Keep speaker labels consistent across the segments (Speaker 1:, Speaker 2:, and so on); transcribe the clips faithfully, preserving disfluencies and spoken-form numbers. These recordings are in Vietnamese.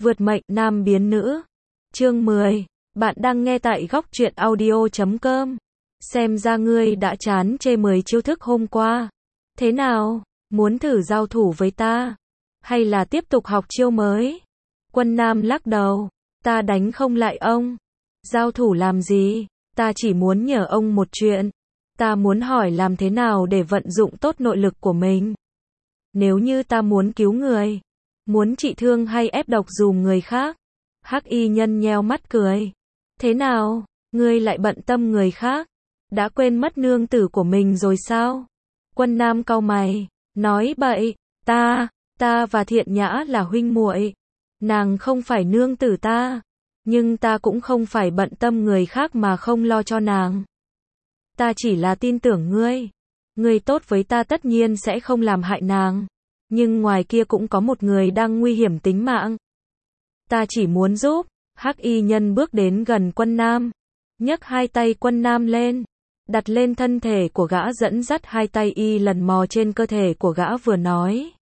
Speaker 1: Vượt mệnh nam biến nữ. Chương mười. Bạn đang nghe tại góc truyện audio chấm com. Xem ra ngươi đã chán chê mười chiêu thức hôm qua. Thế nào? Muốn thử giao thủ với ta? Hay là tiếp tục học chiêu mới? Quân Nam lắc đầu. Ta đánh không lại ông. Giao thủ làm gì? Ta chỉ muốn nhờ ông một chuyện. Ta muốn hỏi làm thế nào để vận dụng tốt nội lực của mình. Nếu như ta muốn cứu người, muốn trị thương hay ép độc dùm người khác. Hắc y nhân nheo mắt cười. Thế nào? Ngươi lại bận tâm người khác? Đã quên mất nương tử của mình rồi sao? Quân Nam cau mày, nói bậy, ta, ta và Thiện Nhã là huynh muội. Nàng không phải nương tử ta, nhưng ta cũng không phải bận tâm người khác mà không lo cho nàng. Ta chỉ là tin tưởng ngươi. Ngươi tốt với ta tất nhiên sẽ không làm hại nàng. Nhưng ngoài kia cũng có một người đang nguy hiểm tính mạng. Ta chỉ muốn giúp. Hắc y nhân bước đến gần Quân Nam, nhấc hai tay Quân Nam lên, đặt lên thân thể của gã, dẫn dắt hai tay y lần mò trên cơ thể của gã, vừa nói.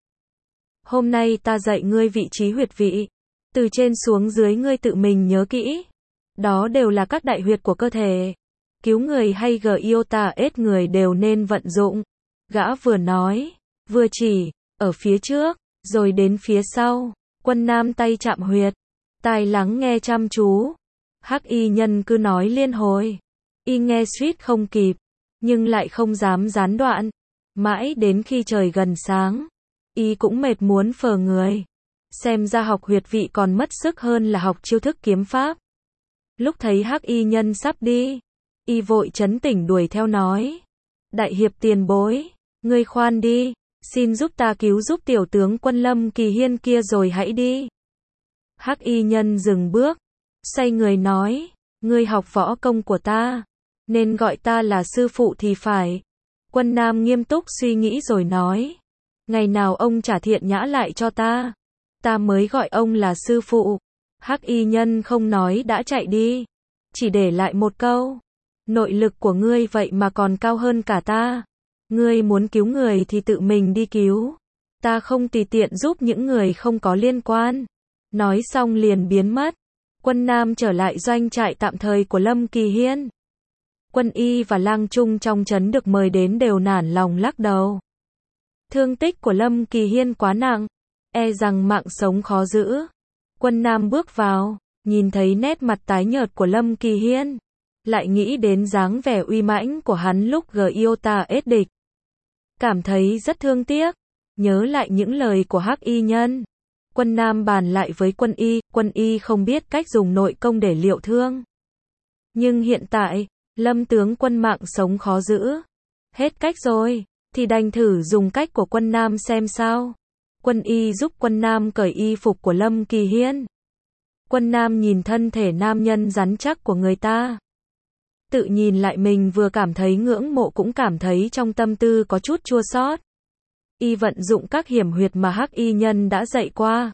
Speaker 1: Hôm nay ta dạy ngươi vị trí huyệt vị. Từ trên xuống dưới ngươi tự mình nhớ kỹ. Đó đều là các đại huyệt của cơ thể. Cứu người hay gờ yêu ta ết người đều nên vận dụng. Gã vừa nói, vừa chỉ, ở phía trước, rồi đến phía sau. Quân Nam tay chạm huyệt, tai lắng nghe chăm chú. Hắc y nhân cứ nói liên hồi. Y nghe suýt không kịp, nhưng lại không dám gián đoạn. Mãi đến khi trời gần sáng, y cũng mệt muốn phờ người. Xem ra học huyệt vị còn mất sức hơn là học chiêu thức kiếm pháp. Lúc thấy Hắc y nhân sắp đi, y vội trấn tỉnh đuổi theo nói. Đại hiệp tiền bối, ngươi khoan đi, xin giúp ta cứu giúp tiểu tướng quân Lâm Kỳ Hiên kia rồi hãy đi. Hắc y nhân dừng bước, xoay người nói, ngươi học võ công của ta, nên gọi ta là sư phụ thì phải. Quân Nam nghiêm túc suy nghĩ rồi nói, ngày nào ông trả Thiện Nhã lại cho ta, ta mới gọi ông là sư phụ. Hắc y nhân không nói đã chạy đi, chỉ để lại một câu, nội lực của ngươi vậy mà còn cao hơn cả ta. Ngươi muốn cứu người thì tự mình đi cứu, ta không tùy tiện giúp những người không có liên quan. Nói xong liền biến mất. Quân Nam trở lại doanh trại tạm thời của Lâm Kỳ Hiên. Quân y và lang trung trong trấn được mời đến đều nản lòng lắc đầu. Thương tích của Lâm Kỳ Hiên quá nặng, e rằng mạng sống khó giữ. Quân Nam bước vào, nhìn thấy nét mặt tái nhợt của Lâm Kỳ Hiên, lại nghĩ đến dáng vẻ uy mãnh của hắn lúc gờ yêu ta ết địch. Cảm thấy rất thương tiếc, nhớ lại những lời của Hắc y nhân. Quân Nam bàn lại với quân y, quân y không biết cách dùng nội công để liệu thương. Nhưng hiện tại, Lâm tướng quân mạng sống khó giữ. Hết cách rồi, thì đành thử dùng cách của Quân Nam xem sao. Quân y giúp Quân Nam cởi y phục của Lâm Kỳ Hiên. Quân Nam nhìn thân thể nam nhân rắn chắc của người ta. Tự nhìn lại mình vừa cảm thấy ngưỡng mộ cũng cảm thấy trong tâm tư có chút chua xót. Y vận dụng các hiểm huyệt mà Hắc y nhân đã dạy qua.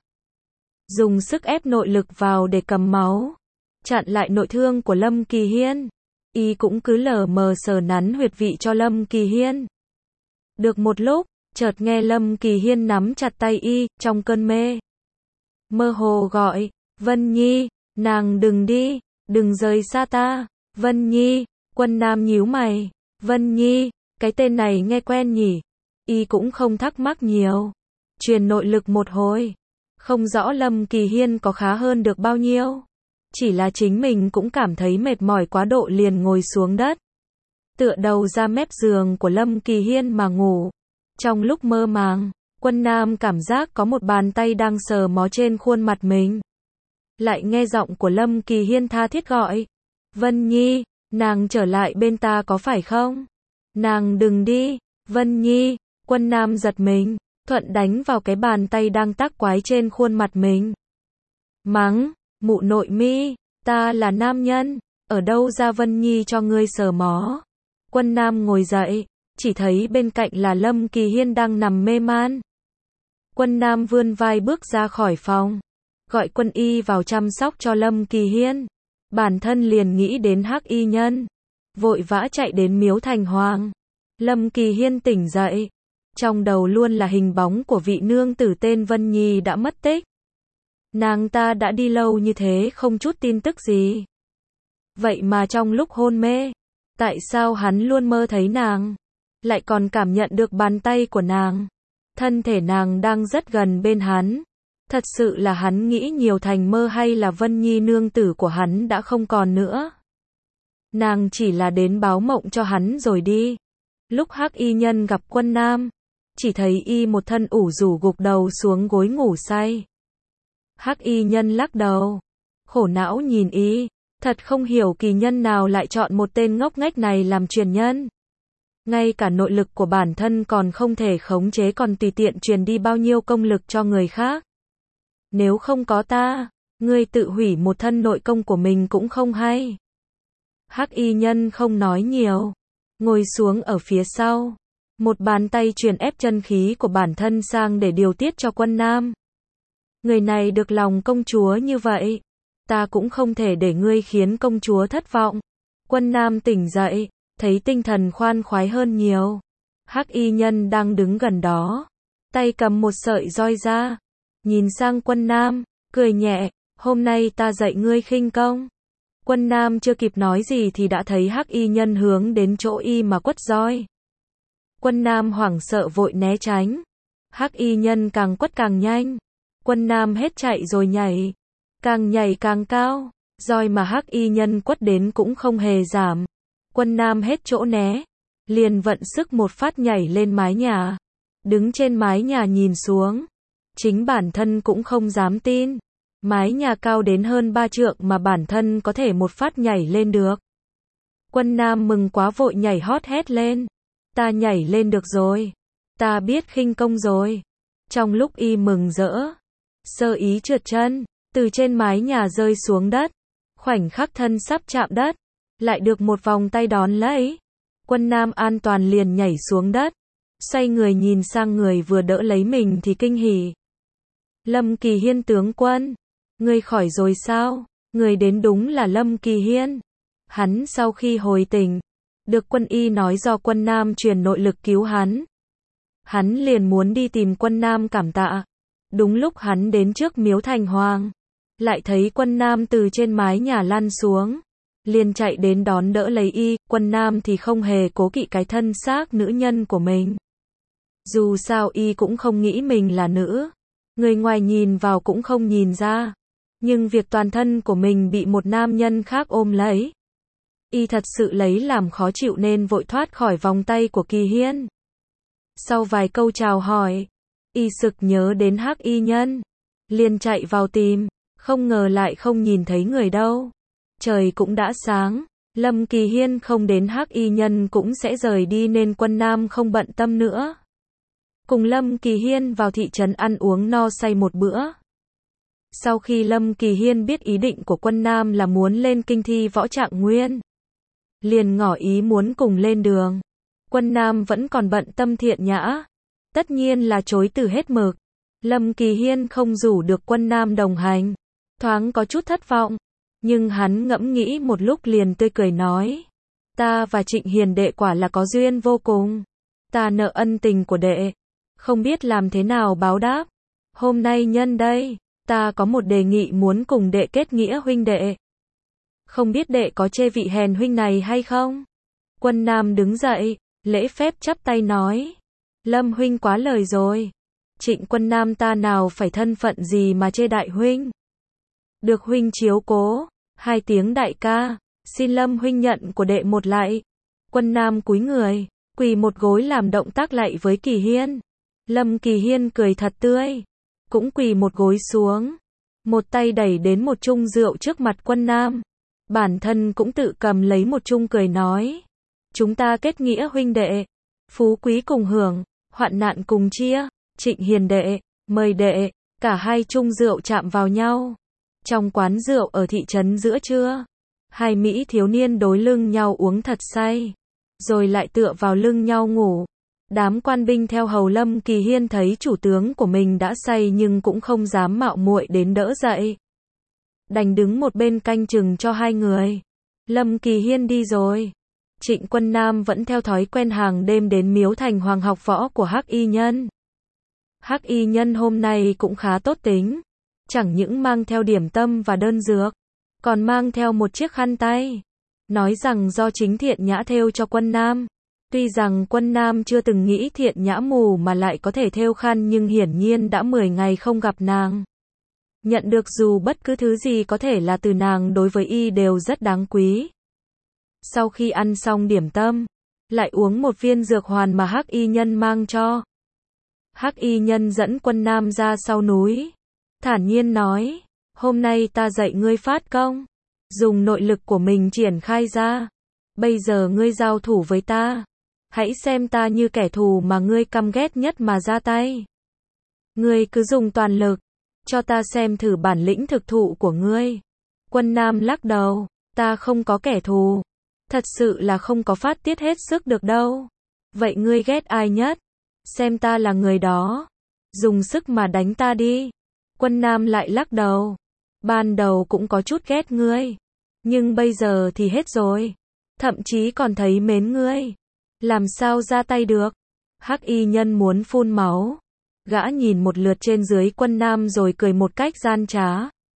Speaker 1: Dùng sức ép nội lực vào để cầm máu, chặn lại nội thương của Lâm Kỳ Hiên. Y cũng cứ lờ mờ sờ nắn huyệt vị cho Lâm Kỳ Hiên. Được một lúc, chợt nghe Lâm Kỳ Hiên nắm chặt tay y, trong cơn mê. Mơ hồ gọi, Vân Nhi, nàng đừng đi, đừng rời xa ta, Vân Nhi. Quân Nam nhíu mày, Vân Nhi, cái tên này nghe quen nhỉ. Y cũng không thắc mắc nhiều. Truyền nội lực một hồi. Không rõ Lâm Kỳ Hiên có khá hơn được bao nhiêu. Chỉ là chính mình cũng cảm thấy mệt mỏi quá độ liền ngồi xuống đất. Tựa đầu ra mép giường của Lâm Kỳ Hiên mà ngủ. Trong lúc mơ màng, Quân Nam cảm giác có một bàn tay đang sờ mó trên khuôn mặt mình. Lại nghe giọng của Lâm Kỳ Hiên tha thiết gọi. Vân Nhi, nàng trở lại bên ta có phải không? Nàng đừng đi, Vân Nhi. Quân Nam giật mình, thuận đánh vào cái bàn tay đang tác quái trên khuôn mặt mình. Mắng, mụ nội mi, ta là nam nhân, ở đâu ra Vân Nhi cho ngươi sờ mó. Quân Nam ngồi dậy, chỉ thấy bên cạnh là Lâm Kỳ Hiên đang nằm mê man. Quân Nam vươn vai bước ra khỏi phòng, gọi quân y vào chăm sóc cho Lâm Kỳ Hiên. Bản thân liền nghĩ đến Hắc y nhân, vội vã chạy đến miếu thành hoàng. Lâm Kỳ Hiên tỉnh dậy. Trong đầu luôn là hình bóng của vị nương tử tên Vân Nhi đã mất tích. Nàng ta đã đi lâu như thế không chút tin tức gì. Vậy mà trong lúc hôn mê, tại sao hắn luôn mơ thấy nàng? Lại còn cảm nhận được bàn tay của nàng. Thân thể nàng đang rất gần bên hắn. Thật sự là hắn nghĩ nhiều thành mơ hay là Vân Nhi nương tử của hắn đã không còn nữa? Nàng chỉ là đến báo mộng cho hắn rồi đi. Lúc Hắc Y Nhân gặp Quân Nam, chỉ thấy y một thân ủ rủ gục đầu xuống gối ngủ say. Hắc Y Nhân lắc đầu, khổ não nhìn y, thật không hiểu kỳ nhân nào lại chọn một tên ngốc nghếch này làm truyền nhân. Ngay cả nội lực của bản thân còn không thể khống chế còn tùy tiện truyền đi bao nhiêu công lực cho người khác. Nếu không có ta, ngươi tự hủy một thân nội công của mình cũng không hay. Hắc Y Nhân không nói nhiều, ngồi xuống ở phía sau, một bàn tay truyền ép chân khí của bản thân sang để điều tiết cho Quân Nam. Người này được lòng công chúa như vậy, ta cũng không thể để ngươi khiến công chúa thất vọng. Quân Nam tỉnh dậy, thấy tinh thần khoan khoái hơn nhiều. Hắc Y Nhân đang đứng gần đó, tay cầm một sợi roi ra, nhìn sang Quân Nam, cười nhẹ, hôm nay ta dạy ngươi khinh công. Quân Nam chưa kịp nói gì thì đã thấy Hắc Y Nhân hướng đến chỗ y mà quất roi. Quân Nam hoảng sợ vội né tránh. Hắc Y Nhân càng quất càng nhanh. Quân Nam hết chạy rồi nhảy, càng nhảy càng cao, roi mà Hắc Y Nhân quất đến cũng không hề giảm. Quân Nam hết chỗ né, liền vận sức một phát nhảy lên mái nhà, đứng trên mái nhà nhìn xuống, chính bản thân cũng không dám tin, mái nhà cao đến hơn ba trượng mà bản thân có thể một phát nhảy lên được. Quân Nam mừng quá vội nhảy hót hét lên, ta nhảy lên được rồi, ta biết khinh công rồi. Trong lúc y mừng rỡ, sơ ý trượt chân, từ trên mái nhà rơi xuống đất, khoảnh khắc thân sắp chạm đất, lại được một vòng tay đón lấy. Quân Nam an toàn liền nhảy xuống đất, xoay người nhìn sang người vừa đỡ lấy mình thì kinh hỉ. Lâm Kỳ Hiên tướng quân, ngươi khỏi rồi sao? Người đến đúng là Lâm Kỳ Hiên. Hắn sau khi hồi tỉnh, được quân y nói do Quân Nam truyền nội lực cứu hắn. Hắn liền muốn đi tìm Quân Nam cảm tạ. Đúng lúc hắn đến trước miếu thành hoàng, lại thấy Quân Nam từ trên mái nhà lăn xuống, liền chạy đến đón đỡ lấy y. Quân Nam thì không hề cố kỵ cái thân xác nữ nhân của mình. Dù sao y cũng không nghĩ mình là nữ, người ngoài nhìn vào cũng không nhìn ra, nhưng việc toàn thân của mình bị một nam nhân khác ôm lấy, y thật sự lấy làm khó chịu nên vội thoát khỏi vòng tay của Kỳ Hiên. Sau vài câu chào hỏi, y sực nhớ đến Hắc Y Nhân, liền chạy vào tìm, không ngờ lại không nhìn thấy người đâu. Trời cũng đã sáng, Lâm Kỳ Hiên không đến Hắc Y Nhân cũng sẽ rời đi nên Quân Nam không bận tâm nữa. Cùng Lâm Kỳ Hiên vào thị trấn ăn uống no say một bữa. Sau khi Lâm Kỳ Hiên biết ý định của Quân Nam là muốn lên kinh thi võ trạng nguyên, liền ngỏ ý muốn cùng lên đường. Quân Nam vẫn còn bận tâm thiện nhã, tất nhiên là chối từ hết mực. Lâm Kỳ Hiên không rủ được Quân Nam đồng hành, thoáng có chút thất vọng, nhưng hắn ngẫm nghĩ một lúc liền tươi cười nói, ta và Trịnh Hiền đệ quả là có duyên vô cùng, ta nợ ân tình của đệ, không biết làm thế nào báo đáp. Hôm nay nhân đây, ta có một đề nghị muốn cùng đệ kết nghĩa huynh đệ. Không biết đệ có chê vị hèn huynh này hay không? Quân Nam đứng dậy, lễ phép chắp tay nói, Lâm huynh quá lời rồi. Trịnh Quân Nam ta nào phải thân phận gì mà chê đại huynh. Được huynh chiếu cố, hai tiếng đại ca, xin Lâm huynh nhận của đệ một lạy. Quân Nam cúi người, quỳ một gối làm động tác lạy với Kỳ Hiên. Lâm Kỳ Hiên cười thật tươi, cũng quỳ một gối xuống, một tay đẩy đến một chung rượu trước mặt Quân Nam. Bản thân cũng tự cầm lấy một chung cười nói, chúng ta kết nghĩa huynh đệ, phú quý cùng hưởng, hoạn nạn cùng chia. Trịnh Hiền đệ, mời đệ. Cả hai chung rượu chạm vào nhau. Trong quán rượu ở thị trấn giữa trưa, hai mỹ thiếu niên đối lưng nhau uống thật say, rồi lại tựa vào lưng nhau ngủ. Đám quan binh theo hầu Lâm Kỳ Hiên thấy chủ tướng của mình đã say nhưng cũng không dám mạo muội đến đỡ dậy, đành đứng một bên canh chừng cho hai người. Lâm Kỳ Hiên đi rồi, Trịnh Quân Nam vẫn theo thói quen hàng đêm đến miếu thành hoàng học võ của Hắc Y Nhân. Hắc Y Nhân hôm nay cũng khá tốt tính, chẳng những mang theo điểm tâm và đơn dược, còn mang theo một chiếc khăn tay, nói rằng do chính Thiện Nhã thêu cho Quân Nam. Tuy rằng Quân Nam chưa từng nghĩ Thiện Nhã mù mà lại có thể thêu khăn, nhưng hiển nhiên đã mười ngày không gặp nàng. Nhận được dù bất cứ thứ gì có thể là từ nàng đối với y đều rất đáng quý. Sau khi ăn xong điểm tâm, lại uống một viên dược hoàn mà Hắc Y Nhân mang cho. Hắc Y Nhân dẫn Quân Nam ra sau núi, thản nhiên nói, hôm nay ta dạy ngươi phát công, dùng nội lực của mình triển khai ra. Bây giờ ngươi giao thủ với ta, hãy xem ta như kẻ thù mà ngươi căm ghét nhất mà ra tay. Ngươi cứ dùng toàn lực, cho ta xem thử bản lĩnh thực thụ của ngươi. Quân Nam lắc đầu, ta không có kẻ thù, thật sự là không có phát tiết hết sức được đâu. Vậy ngươi ghét ai nhất? Xem ta là người đó, dùng sức mà đánh ta đi. Quân Nam lại lắc đầu, ban đầu cũng có chút ghét ngươi, nhưng bây giờ thì hết rồi, thậm chí còn thấy mến ngươi. Làm sao ra tay được? Hắc Y Nhân muốn phun máu. Gã nhìn một lượt trên dưới Quân Nam rồi cười một cách gian trá,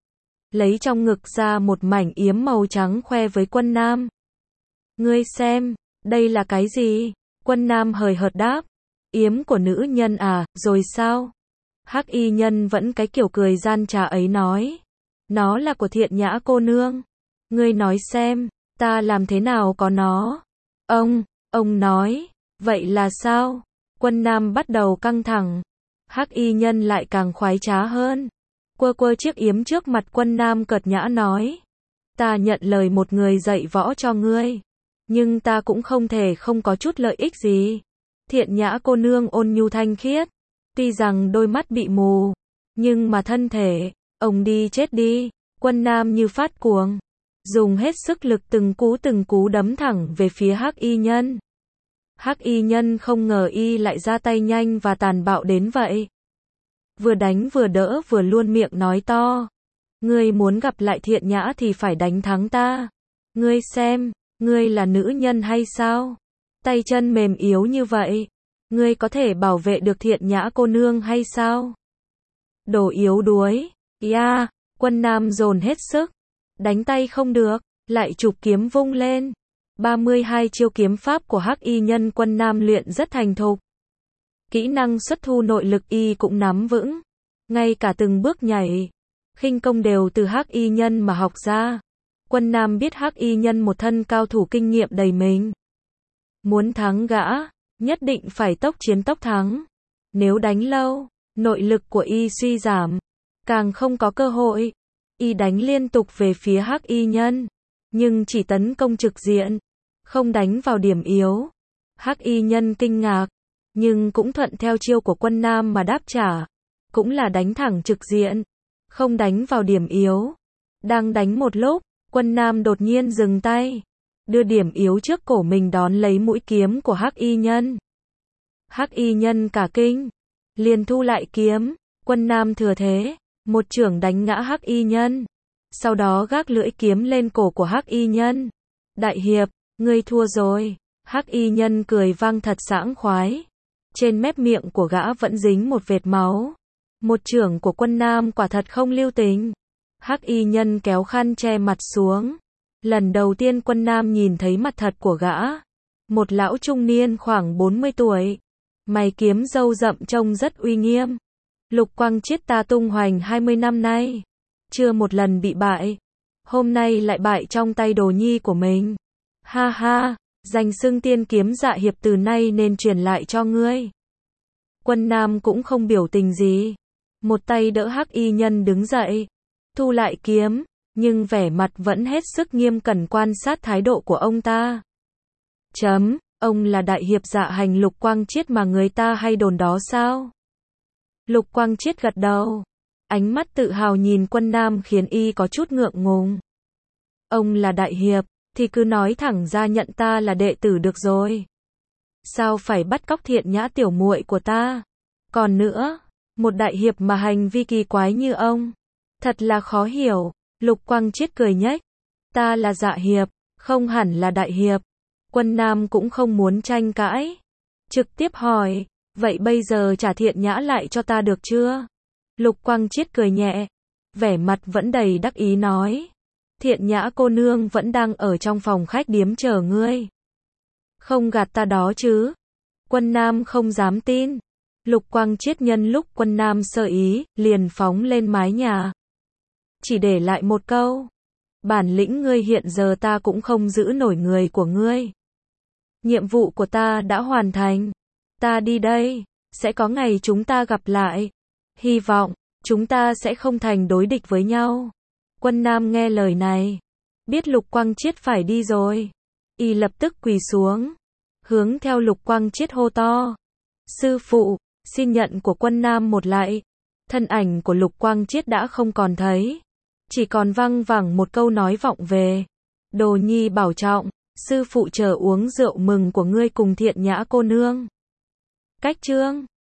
Speaker 1: lấy trong ngực ra một mảnh yếm màu trắng khoe với Quân Nam. Ngươi xem, đây là cái gì? Quân Nam hời hợt đáp, yếm của nữ nhân à, rồi sao? Hắc Y Nhân vẫn cái kiểu cười gian trá ấy nói, nó là của Thiện Nhã cô nương. Ngươi nói xem, ta làm thế nào có nó? Ông, ông nói, vậy là sao? Quân Nam bắt đầu căng thẳng. Hắc Y Nhân lại càng khoái trá hơn, quơ quơ chiếc yếm trước mặt Quân Nam cợt nhã nói, ta nhận lời một người dạy võ cho ngươi, nhưng ta cũng không thể không có chút lợi ích gì. Thiện Nhã cô nương ôn nhu thanh khiết, tuy rằng đôi mắt bị mù, nhưng mà thân thể, ông đi chết đi. Quân Nam như phát cuồng, dùng hết sức lực từng cú từng cú đấm thẳng về phía Hắc Y Nhân. Hắc Y Nhân không ngờ y lại ra tay nhanh và tàn bạo đến vậy. Vừa đánh vừa đỡ vừa luôn miệng nói to, ngươi muốn gặp lại Thiện Nhã thì phải đánh thắng ta. Ngươi xem, ngươi là nữ nhân hay sao? Tay chân mềm yếu như vậy, ngươi có thể bảo vệ được Thiện Nhã cô nương hay sao? Đồ yếu đuối. Ya, Quân Nam dồn hết sức, đánh tay không được, lại chụp kiếm vung lên. ba mươi hai chiêu kiếm pháp của Hắc Y Nhân Quân Nam luyện rất thành thục. Kỹ năng xuất thu nội lực y cũng nắm vững, ngay cả từng bước nhảy, khinh công đều từ Hắc Y Nhân mà học ra. Quân Nam biết Hắc Y Nhân một thân cao thủ kinh nghiệm đầy mình. Muốn thắng gã, nhất định phải tốc chiến tốc thắng. Nếu đánh lâu, nội lực của y suy giảm, càng không có cơ hội. Y đánh liên tục về phía Hắc Y Nhân, nhưng chỉ tấn công trực diện, không đánh vào điểm yếu. Hắc Y Nhân kinh ngạc, nhưng cũng thuận theo chiêu của Quân Nam mà đáp trả, cũng là đánh thẳng trực diện, không đánh vào điểm yếu. Đang đánh một lúc, Quân Nam đột nhiên dừng tay, đưa điểm yếu trước cổ mình đón lấy mũi kiếm của Hắc Y Nhân. Hắc Y Nhân cả kinh, liền thu lại kiếm. Quân Nam thừa thế, một chưởng đánh ngã Hắc Y Nhân, sau đó gác lưỡi kiếm lên cổ của Hắc Y Nhân. Đại hiệp, ngươi thua rồi. Hắc Y Nhân cười vang thật sảng khoái, trên mép miệng của gã vẫn dính một vệt máu. Một chưởng của Quân Nam quả thật không lưu tình. Hắc Y Nhân kéo khăn che mặt xuống. Lần đầu tiên Quân Nam nhìn thấy mặt thật của gã, một lão trung niên khoảng bốn mươi tuổi, mày kiếm râu rậm trông rất uy nghiêm. Lục Quang Chiết ta tung hoành hai mươi năm nay, chưa một lần bị bại, hôm nay lại bại trong tay đồ nhi của mình. Ha ha, danh xưng tiên kiếm dạ hiệp từ nay nên truyền lại cho ngươi. Quân Nam cũng không biểu tình gì, một tay đỡ Hắc Y Nhân đứng dậy, thu lại kiếm, nhưng vẻ mặt vẫn hết sức nghiêm cẩn quan sát thái độ của ông ta. Chấm, ông là đại hiệp dạ hành Lục Quang Chiết mà người ta hay đồn đó sao? Lục Quang Chiết gật đầu, ánh mắt tự hào nhìn Quân Nam khiến y có chút ngượng ngùng. Ông là đại hiệp, thì cứ nói thẳng ra nhận ta là đệ tử được rồi. Sao phải bắt cóc Thiện Nhã tiểu muội của ta? Còn nữa, một đại hiệp mà hành vi kỳ quái như ông, thật là khó hiểu. Lục Quang Chiết cười nhếch, ta là dạ hiệp, không hẳn là đại hiệp. Quân Nam cũng không muốn tranh cãi, trực tiếp hỏi, vậy bây giờ trả Thiện Nhã lại cho ta được chưa? Lục Quang Chiết cười nhẹ, vẻ mặt vẫn đầy đắc ý nói. Thiện Nhã cô nương vẫn đang ở trong phòng khách điếm chờ ngươi. Không gạt ta đó chứ? Quân Nam không dám tin. Lục Quang Chiết nhân lúc Quân Nam sơ ý, liền phóng lên mái nhà. Chỉ để lại một câu. Bản lĩnh ngươi hiện giờ ta cũng không giữ nổi người của ngươi. Nhiệm vụ của ta đã hoàn thành. Ta đi đây. Sẽ có ngày chúng ta gặp lại. Hy vọng, chúng ta sẽ không thành đối địch với nhau. Quân Nam nghe lời này. Biết Lục Quang Chiết phải đi rồi. Y lập tức quỳ xuống. Hướng theo Lục Quang Chiết hô to. Sư phụ, xin nhận của Quân Nam một lạy. Thân ảnh của Lục Quang Chiết đã không còn thấy. Chỉ còn văng vẳng một câu nói vọng về. Đồ nhi bảo trọng, sư phụ chờ uống rượu mừng của ngươi cùng Thiện Nhã cô nương. Cách chương